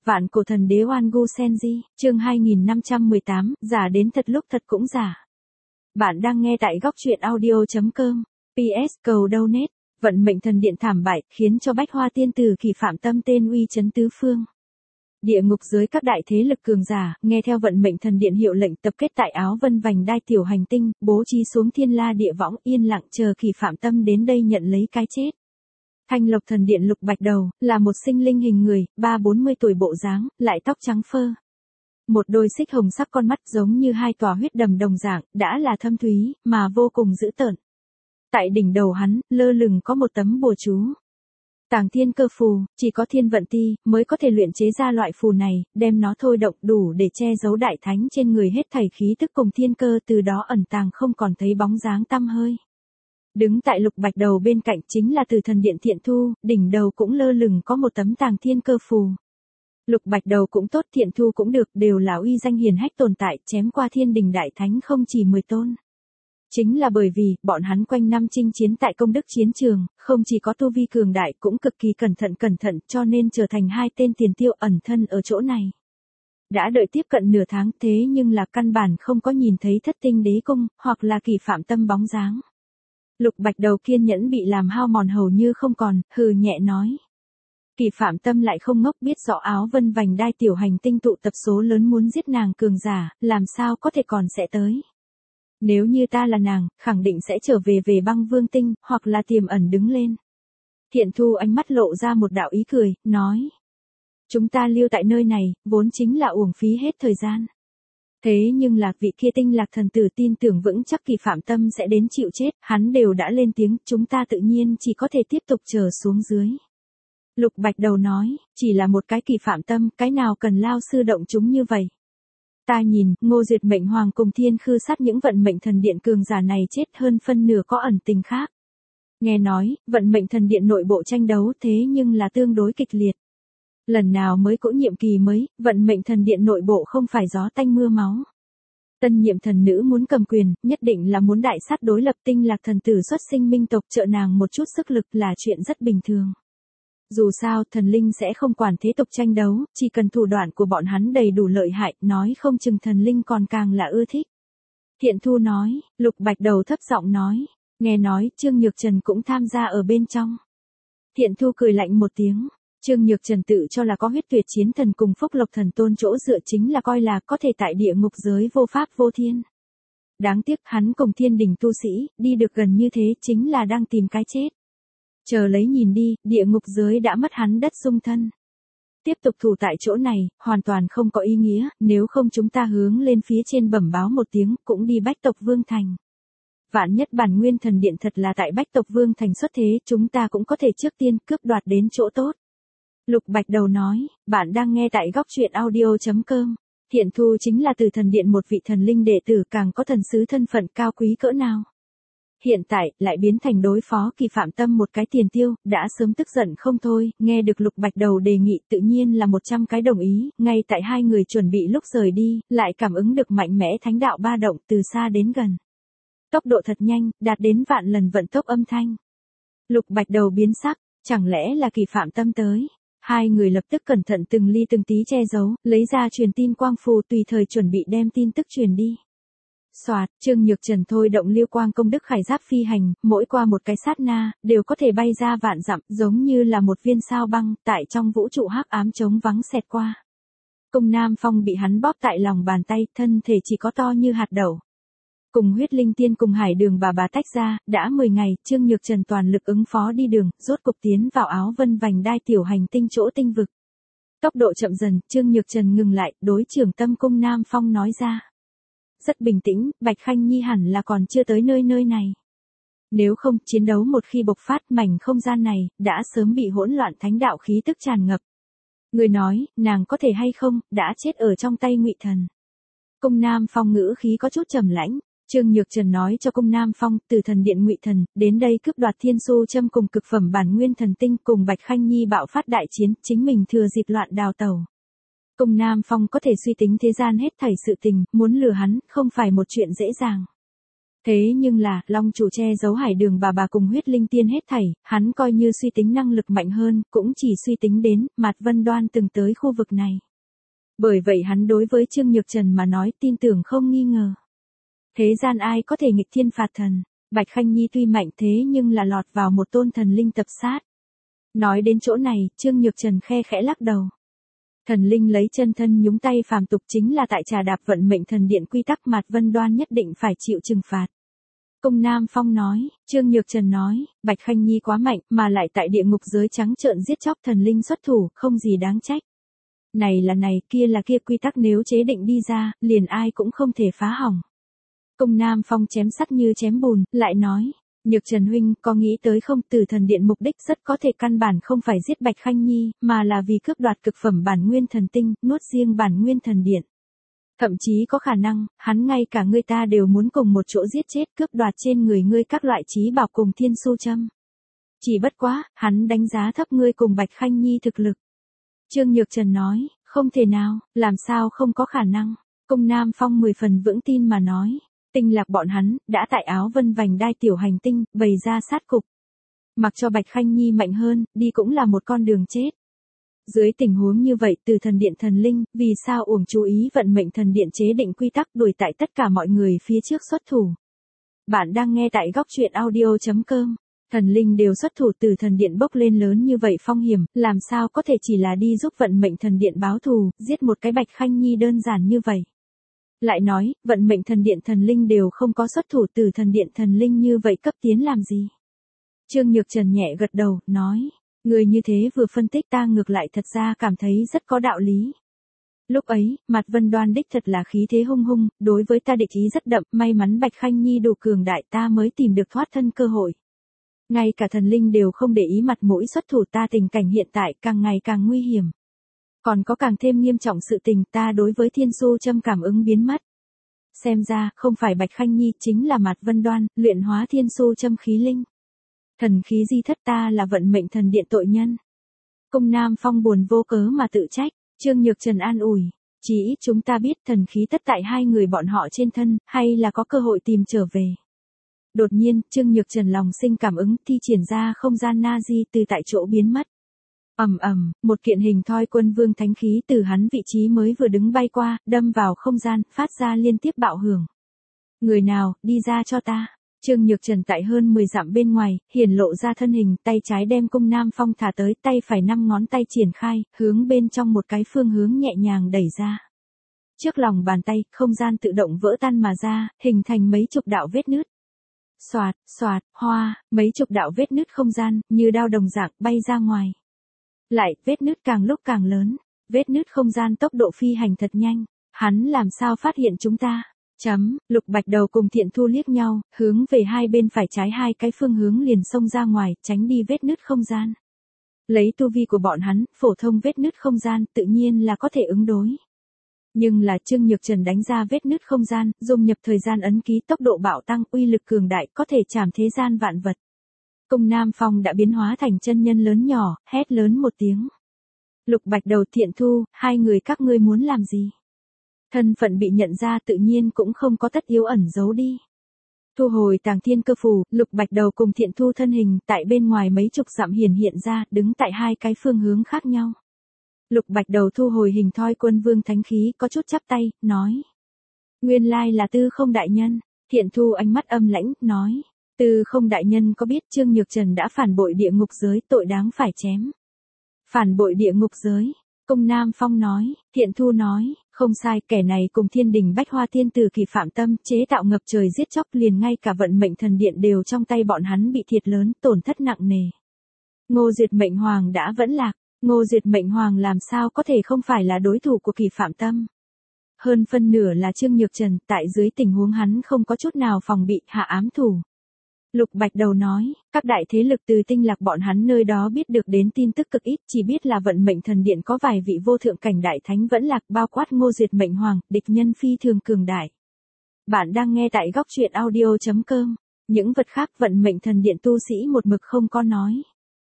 Vạn cổ thần đế Oan Gu Senji, chương 2518, giả đến thật lúc thật cũng giả. Bạn đang nghe tại góc truyện audio.com. PS cầu donate. Vận mệnh thần điện thảm bại, khiến cho Bách Hoa tiên tử Kỳ Phạm Tâm tên uy chấn tứ phương. Địa ngục giới các đại thế lực cường giả, nghe theo vận mệnh thần điện hiệu lệnh tập kết tại Áo Vân Vành Đai tiểu hành tinh, bố trí xuống thiên la địa võng, yên lặng chờ Kỳ Phạm Tâm đến đây nhận lấy cái chết. Thanh Lộc thần điện Lục Bạch Đầu, là một sinh linh hình người, 30-40 tuổi bộ dáng, lại tóc trắng phơ. Một đôi xích hồng sắc con mắt giống như hai tòa huyết đầm đồng dạng, đã là thâm thúy, mà vô cùng dữ tợn. Tại đỉnh đầu hắn, lơ lửng có một tấm bùa chú. Tàng thiên cơ phù, chỉ có thiên vận ti, mới có thể luyện chế ra loại phù này, đem nó thôi động đủ để che giấu đại thánh trên người hết thảy khí tức cùng thiên cơ, từ đó ẩn tàng không còn thấy bóng dáng tăm hơi. Đứng tại Lục Bạch Đầu bên cạnh chính là Từ thần điện Thiện Thu, đỉnh đầu cũng lơ lửng có một tấm tàng thiên cơ phù. Lục Bạch Đầu cũng tốt, Thiện Thu cũng được, đều là uy danh hiền hách tồn tại, chém qua thiên đình đại thánh không chỉ 10 tôn. Chính là bởi vì, bọn hắn quanh năm chinh chiến tại công đức chiến trường, không chỉ có tu vi cường đại cũng cực kỳ cẩn thận cho nên trở thành hai tên tiền tiêu ẩn thân ở chỗ này. Đã đợi tiếp cận nửa tháng thế nhưng là căn bản không có nhìn thấy Thất Tinh Đế Cung, hoặc là Kỳ Phạm Tâm bóng dáng. Lục Bạch Đầu kiên nhẫn bị làm hao mòn hầu như không còn, hừ nhẹ nói. Kỳ Phạm Tâm lại không ngốc, biết rõ Áo Vân Vành Đai tiểu hành tinh tụ tập số lớn muốn giết nàng cường giả, làm sao có thể còn sẽ tới. Nếu như ta là nàng, khẳng định sẽ trở về Băng Vương Tinh, hoặc là tiềm ẩn đứng lên. Thiện Thu ánh mắt lộ ra một đạo ý cười, nói. Chúng ta lưu tại nơi này, vốn chính là uổng phí hết thời gian. Thế nhưng là vị kia Tinh Lạc thần tử tin tưởng vững chắc Kỳ Phạm Tâm sẽ đến chịu chết, hắn đều đã lên tiếng, chúng ta tự nhiên chỉ có thể tiếp tục chờ xuống dưới. Lục Bạch Đầu nói, chỉ là một cái Kỳ Phạm Tâm, cái nào cần lao sư động chúng như vậy. Ta nhìn, Ngô Duyệt Mệnh Hoàng cùng Thiên Khư Sát những vận mệnh thần điện cường giả này chết hơn phân nửa có ẩn tình khác. Nghe nói, vận mệnh thần điện nội bộ tranh đấu thế nhưng là tương đối kịch liệt. Lần nào mới cũ nhiệm kỳ mới, vận mệnh thần điện nội bộ không phải gió tanh mưa máu. Tân nhiệm thần nữ muốn cầm quyền, nhất định là muốn đại sát đối lập. Tinh Lạc thần tử xuất sinh minh tộc trợ nàng một chút sức lực là chuyện rất bình thường. Dù sao, thần linh sẽ không quản thế tục tranh đấu, chỉ cần thủ đoạn của bọn hắn đầy đủ lợi hại, nói không chừng thần linh còn càng là ưa thích. Thiện Thu nói, Lục Bạch Đầu thấp giọng nói, nghe nói Trương Nhược Trần cũng tham gia ở bên trong. Thiện Thu cười lạnh một tiếng, Trương Nhược Trần tự cho là có huyết tuyệt chiến thần cùng Phúc Lộc thần tôn chỗ dựa, chính là coi là có thể tại địa ngục giới vô pháp vô thiên. Đáng tiếc hắn cùng thiên đình tu sĩ, đi được gần như thế chính là đang tìm cái chết. Chờ lấy nhìn đi, địa ngục giới đã mất hắn đất dung thân. Tiếp tục thủ tại chỗ này, hoàn toàn không có ý nghĩa, nếu không chúng ta hướng lên phía trên bẩm báo một tiếng, cũng đi Bách Tộc Vương Thành. Vạn nhất Bản Nguyên thần điện thật là tại Bách Tộc Vương Thành xuất thế, chúng ta cũng có thể trước tiên cướp đoạt đến chỗ tốt. Lục Bạch Đầu nói, bạn đang nghe tại góc truyện audio.com. Thiện Thu chính là Từ thần điện một vị thần linh đệ tử, càng có thần sứ thân phận cao quý cỡ nào. Hiện tại, lại biến thành đối phó Kỳ Phạm Tâm một cái tiền tiêu, đã sớm tức giận không thôi, nghe được Lục Bạch Đầu đề nghị tự nhiên là 100 cái đồng ý, ngay tại hai người chuẩn bị lúc rời đi, lại cảm ứng được mạnh mẽ thánh đạo ba động từ xa đến gần. Tốc độ thật nhanh, đạt đến vạn lần vận tốc âm thanh. Lục Bạch Đầu biến sắc, chẳng lẽ là Kỳ Phạm Tâm tới? Hai người lập tức cẩn thận từng ly từng tí che giấu, lấy ra truyền tin quang phù tùy thời chuẩn bị đem tin tức truyền đi. Soạt, Trương Nhược Trần thôi động Liêu Quang công đức khải giáp phi hành, mỗi qua một cái sát na, đều có thể bay ra vạn dặm, giống như là một viên sao băng, tại trong vũ trụ hắc ám trống vắng xẹt qua. Cung Nam Phong bị hắn bóp tại lòng bàn tay, thân thể chỉ có to như hạt đậu. Cùng Huyết Linh Tiên cùng Hải Đường bà tách ra, đã 10 ngày, Trương Nhược Trần toàn lực ứng phó đi đường, rốt cục tiến vào Áo Vân Vành Đai tiểu hành tinh chỗ tinh vực. Tốc độ chậm dần, Trương Nhược Trần ngừng lại, đối trưởng tâm Cung Nam Phong nói ra. Rất bình tĩnh, Bạch Khanh Nhi hẳn là còn chưa tới nơi này. Nếu không, chiến đấu một khi bộc phát, mảnh không gian này, đã sớm bị hỗn loạn thánh đạo khí tức tràn ngập. Người nói, nàng có thể hay không, đã chết ở trong tay Ngụy Thần. Cung Nam Phong ngữ khí có chút trầm lãnh. Trương Nhược Trần nói cho Cung Nam Phong, Từ thần điện Ngụy Thần, đến đây cướp đoạt Thiên Su Châm cùng cực phẩm Bản Nguyên thần tinh, cùng Bạch Khanh Nhi bạo phát đại chiến, chính mình thừa dịp loạn đào tẩu. Cung Nam Phong có thể suy tính thế gian hết thảy sự tình, muốn lừa hắn, không phải một chuyện dễ dàng. Thế nhưng là, Long chủ che giấu Hải Đường bà cùng huyết linh tiên hết thảy, hắn coi như suy tính năng lực mạnh hơn, cũng chỉ suy tính đến, Mạt Vân Đoan từng tới khu vực này. Bởi vậy hắn đối với Trương Nhược Trần mà nói tin tưởng không nghi ngờ. Thế gian ai có thể nghịch thiên phạt thần, Bạch Khanh Nhi tuy mạnh thế nhưng là lọt vào một tôn thần linh tập sát. Nói đến chỗ này, Trương Nhược Trần khe khẽ lắc đầu. Thần linh lấy chân thân nhúng tay phàm tục chính là tại trà đạp vận mệnh thần điện quy tắc Mạt Vân Đoan nhất định phải chịu trừng phạt. Cung Nam Phong nói, Trương Nhược Trần nói, Bạch Khanh Nhi quá mạnh mà lại tại địa ngục giới trắng trợn giết chóc thần linh xuất thủ, không gì đáng trách. Này là này, kia là kia, quy tắc nếu chế định đi ra, liền ai cũng không thể phá hỏng. Cung Nam Phong chém sắt như chém bùn, lại nói, Nhược Trần huynh có nghĩ tới không, Tử Thần Điện mục đích rất có thể căn bản không phải giết Bạch Khanh Nhi, mà là vì cướp đoạt cực phẩm bản nguyên thần tinh, nuốt riêng bản nguyên thần điện. Thậm chí có khả năng, hắn ngay cả ngươi ta đều muốn cùng một chỗ giết chết, cướp đoạt trên người ngươi các loại trí bảo cùng thiên su châm. Chỉ bất quá, hắn đánh giá thấp ngươi cùng Bạch Khanh Nhi thực lực. Trương Nhược Trần nói, không thể nào, làm sao không có khả năng. Cung Nam Phong 10 phần vững tin mà nói. Tinh Lạc bọn hắn, đã tại Áo Vân Vành Đai tiểu hành tinh, bày ra sát cục. Mặc cho Bạch Khanh Nhi mạnh hơn, đi cũng là một con đường chết. Dưới tình huống như vậy, Từ Thần Điện thần linh, vì sao uổng chú ý vận mệnh thần điện chế định quy tắc đuổi tại tất cả mọi người phía trước xuất thủ. Bạn đang nghe tại góc truyện audio.com. Thần linh đều xuất thủ, Từ Thần Điện bốc lên lớn như vậy phong hiểm, làm sao có thể chỉ là đi giúp vận mệnh thần điện báo thù, giết một cái Bạch Khanh Nhi đơn giản như vậy. Lại nói, vận mệnh thần điện thần linh đều không có xuất thủ, Từ Thần Điện thần linh như vậy cấp tiến làm gì? Trương Nhược Trần nhẹ gật đầu, nói, người như thế vừa phân tích ta ngược lại thật ra cảm thấy rất có đạo lý. Lúc ấy, Mạt Vân Đoan đích thật là khí thế hung hung, đối với ta địch ý rất đậm, may mắn Bạch Khanh Nhi đủ cường đại ta mới tìm được thoát thân cơ hội. Ngay cả thần linh đều không để ý mặt mũi xuất thủ, ta tình cảnh hiện tại càng ngày càng nguy hiểm. Còn có càng thêm nghiêm trọng sự tình, ta đối với thiên su châm cảm ứng biến mất. Xem ra, không phải Bạch Khanh Nhi, chính là Mạt Vân Đoan, luyện hóa thiên su châm khí linh. Thần khí di thất, ta là vận mệnh thần điện tội nhân. Cung Nam Phong buồn vô cớ mà tự trách. Trương Nhược Trần an ủi, chỉ ít chúng ta biết thần khí tất tại hai người bọn họ trên thân, hay là có cơ hội tìm trở về. Đột nhiên, Trương Nhược Trần lòng sinh cảm ứng, thi triển ra không gian na-di từ tại chỗ biến mất. Ầm ầm, một kiện hình thoi quân vương thánh khí từ hắn vị trí mới vừa đứng bay qua, đâm vào không gian, phát ra liên tiếp bạo hưởng. Người nào, đi ra cho ta. Trương Nhược Trần tại hơn 10 dặm bên ngoài, hiển lộ ra thân hình, tay trái đem Cung Nam Phong thả tới, tay phải 5 ngón tay triển khai, hướng bên trong một cái phương hướng nhẹ nhàng đẩy ra. Trước lòng bàn tay, không gian tự động vỡ tan mà ra, hình thành mấy chục đạo vết nứt. Xoạt, xoạt, hoa, mấy chục đạo vết nứt không gian, như đao đồng dạng bay ra ngoài. Lại, vết nứt càng lúc càng lớn, vết nứt không gian tốc độ phi hành thật nhanh, hắn làm sao phát hiện chúng ta? Lục Bạch Đầu cùng Thiện Thu liếc nhau, hướng về hai bên phải trái hai cái phương hướng liền xông ra ngoài, tránh đi vết nứt không gian. Lấy tu vi của bọn hắn, phổ thông vết nứt không gian, tự nhiên là có thể ứng đối. Nhưng là Trương Nhược Trần đánh ra vết nứt không gian, dung nhập thời gian ấn ký, tốc độ bạo tăng, uy lực cường đại, có thể trảm thế gian vạn vật. Cung Nam Phong đã biến hóa thành chân nhân lớn nhỏ, hét lớn một tiếng. Lục Bạch Đầu, Thiện Thu, hai người các ngươi muốn làm gì? Thân phận bị nhận ra tự nhiên cũng không có tất yếu ẩn giấu đi. Thu hồi Tàng Thiên Cơ Phù, Lục Bạch Đầu cùng Thiện Thu thân hình tại bên ngoài mấy chục dặm hiện ra, đứng tại hai cái phương hướng khác nhau. Lục Bạch Đầu thu hồi hình thoi quân vương thánh khí, có chút chắp tay, nói. Nguyên lai là Tư Không đại nhân. Thiện Thu ánh mắt âm lãnh, nói. Tư Không đại nhân có biết Trương Nhược Trần đã phản bội địa ngục giới, tội đáng phải chém. Phản bội địa ngục giới. Cung Nam Phong nói, Thiện Thu nói, không sai, kẻ này cùng Thiên Đình Bách Hoa Tiên Tử Kỳ phạm tâm, chế tạo ngập trời giết chóc, liền ngay cả vận mệnh thần điện đều trong tay bọn hắn bị thiệt lớn, tổn thất nặng nề. Ngô Duyệt Mệnh Hoàng đã vẫn lạc, Ngô Duyệt Mệnh Hoàng làm sao có thể không phải là đối thủ của Kỳ phạm tâm. Hơn phân nửa là Trương Nhược Trần, tại dưới tình huống hắn không có chút nào phòng bị, hạ ám thủ. Lục Bạch Đầu nói, các đại thế lực từ Tinh Lạc bọn hắn nơi đó biết được đến tin tức cực ít, chỉ biết là vận mệnh thần điện có vài vị vô thượng cảnh đại thánh vẫn lạc, bao quát Ngô Duyệt Mệnh Hoàng, địch nhân phi thường cường đại. Bạn đang nghe tại góc truyện audio.com. Những vật khác vận mệnh thần điện tu sĩ một mực không có nói.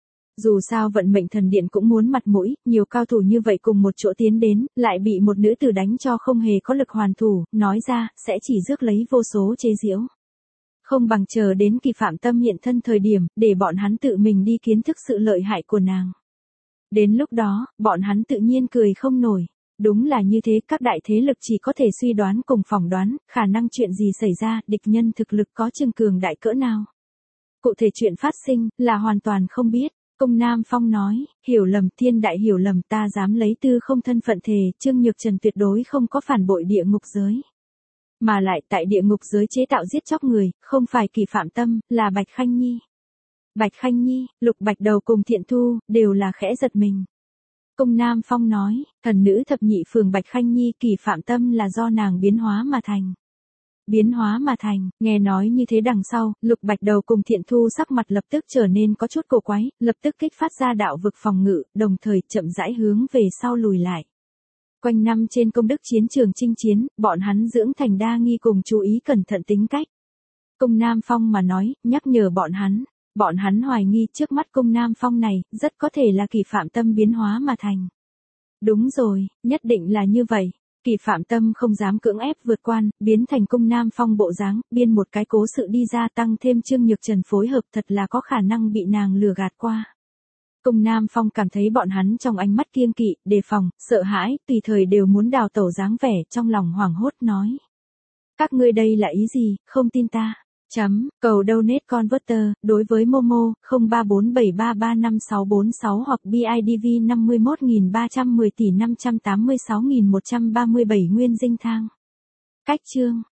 Dù sao vận mệnh thần điện cũng muốn mặt mũi, nhiều cao thủ như vậy cùng một chỗ tiến đến, lại bị một nữ tử đánh cho không hề có lực hoàn thủ, nói ra, sẽ chỉ rước lấy vô số chế giễu. Không bằng chờ đến Kỳ Phạm Tâm hiện thân thời điểm, để bọn hắn tự mình đi kiến thức sự lợi hại của nàng. Đến lúc đó, bọn hắn tự nhiên cười không nổi. Đúng là như thế, các đại thế lực chỉ có thể suy đoán cùng phỏng đoán, khả năng chuyện gì xảy ra, địch nhân thực lực có chừng cường đại cỡ nào. Cụ thể chuyện phát sinh, là hoàn toàn không biết. Công Nam Phong nói, hiểu lầm, thiên đại hiểu lầm, ta dám lấy tư không thân phận thề, Trương Nhược Trần tuyệt đối không có phản bội địa ngục giới. Mà lại tại địa ngục giới chế tạo giết chóc người, không phải Kỳ Phạm Tâm, là Bạch Khanh Nhi. Bạch Khanh Nhi, Lục Bạch Đầu cùng Thiện Thu, đều là khẽ giật mình. Công Nam Phong nói, thần nữ thập nhị phường Bạch Khanh Nhi Kỳ Phạm Tâm là do nàng biến hóa mà thành. Biến hóa mà thành, nghe nói như thế đằng sau, Lục Bạch Đầu cùng Thiện Thu sắc mặt lập tức trở nên có chút cổ quái, lập tức kích phát ra đạo vực phòng ngự, đồng thời chậm rãi hướng về sau lùi lại. Quanh năm trên công đức chiến trường chinh chiến, bọn hắn dưỡng thành đa nghi cùng chú ý cẩn thận tính cách. Công Nam Phong mà nói, nhắc nhở bọn hắn hoài nghi trước mắt Công Nam Phong này, rất có thể là Kỳ Phạm Tâm biến hóa mà thành. Đúng rồi, nhất định là như vậy. Kỳ Phạm Tâm không dám cưỡng ép vượt quan, biến thành Công Nam Phong bộ dáng, biên một cái cố sự đi ra tăng thêm Trương Nhược Trần phối hợp thật là có khả năng bị nàng lừa gạt qua. Công Nam Phong cảm thấy bọn hắn trong ánh mắt kiêng kỵ, đề phòng, sợ hãi, tùy thời đều muốn đào tẩu dáng vẻ, trong lòng hoảng hốt nói. Các ngươi đây là ý gì, không tin ta? Cầu donate converter, đối với Momo, 0347335646 hoặc BIDV 51310 tỷ 586137 nguyên dinh thang. Cách chương.